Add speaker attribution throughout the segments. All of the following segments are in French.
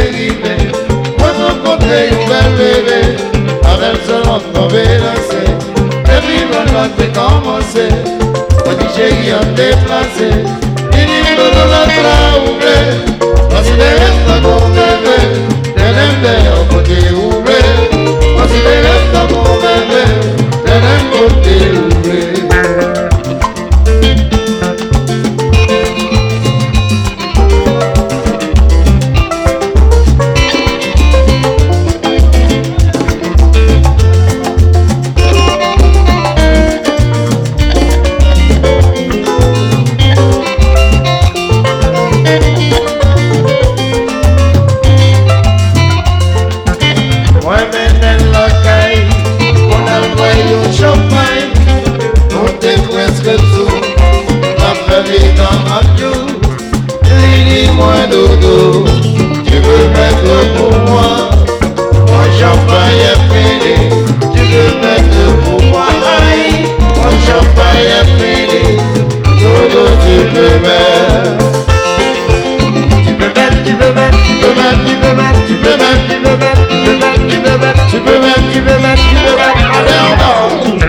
Speaker 1: river. Moi, ton côté, une belle bébé, avec seulement tomber lancé. Et puis, on va commencer. On dit, chérie, on déplacé. Il dit, tout le monde a ouvert. Parce qu'il reste ton bébé, t'es l'aime au côté ouvert. Parce qu'il reste ton bébé, t'es l'aime au côté ouvert. Dodo, tu veux mettre pour moi, mon champagne est fini, tu veux mettre pour moi, mon champagne est fini, Dodo tu peux mettre, tu peux mettre, tu peux mettre, tu peux mettre, tu peux mettre, tu peux mettre, tu peux mettre, tu peux mettre, tu peux mettre, tu peux mettre, tu peux mettre, tu peux mettre, allez on va.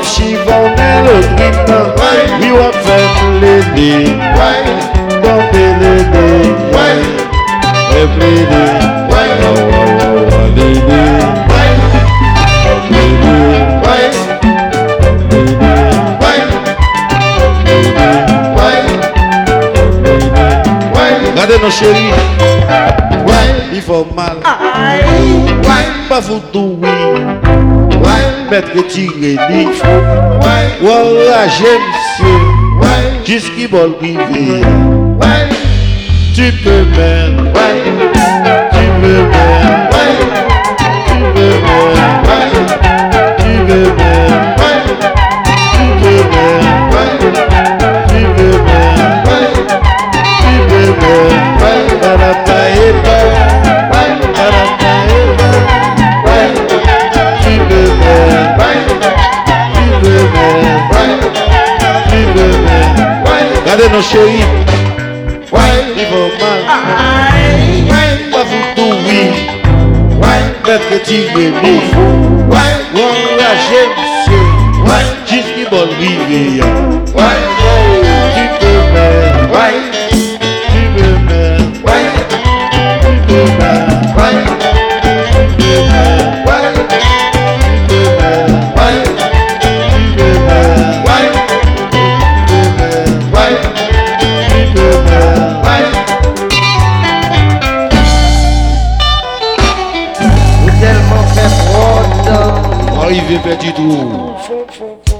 Speaker 2: wap chivonne le trip. Oui, wap fait l'aider. Tomber l'aider. Everyday. Regardez nos chéris, il faut mal, pas foutu, oui, mettre tirer dit, voilà j'aime jusqu'il va arriver, tu peux même, tu peux même, tu peux même, tu peux même, tu peux regardez nos chéris, il va mal, pas foutu, oui, mettre tirer bif, enrager monsieur, jusqu'il va arriver, tu peux même, tu peux même, tu peux même,
Speaker 1: Tellement fait froid.
Speaker 2: arrivé petit tout.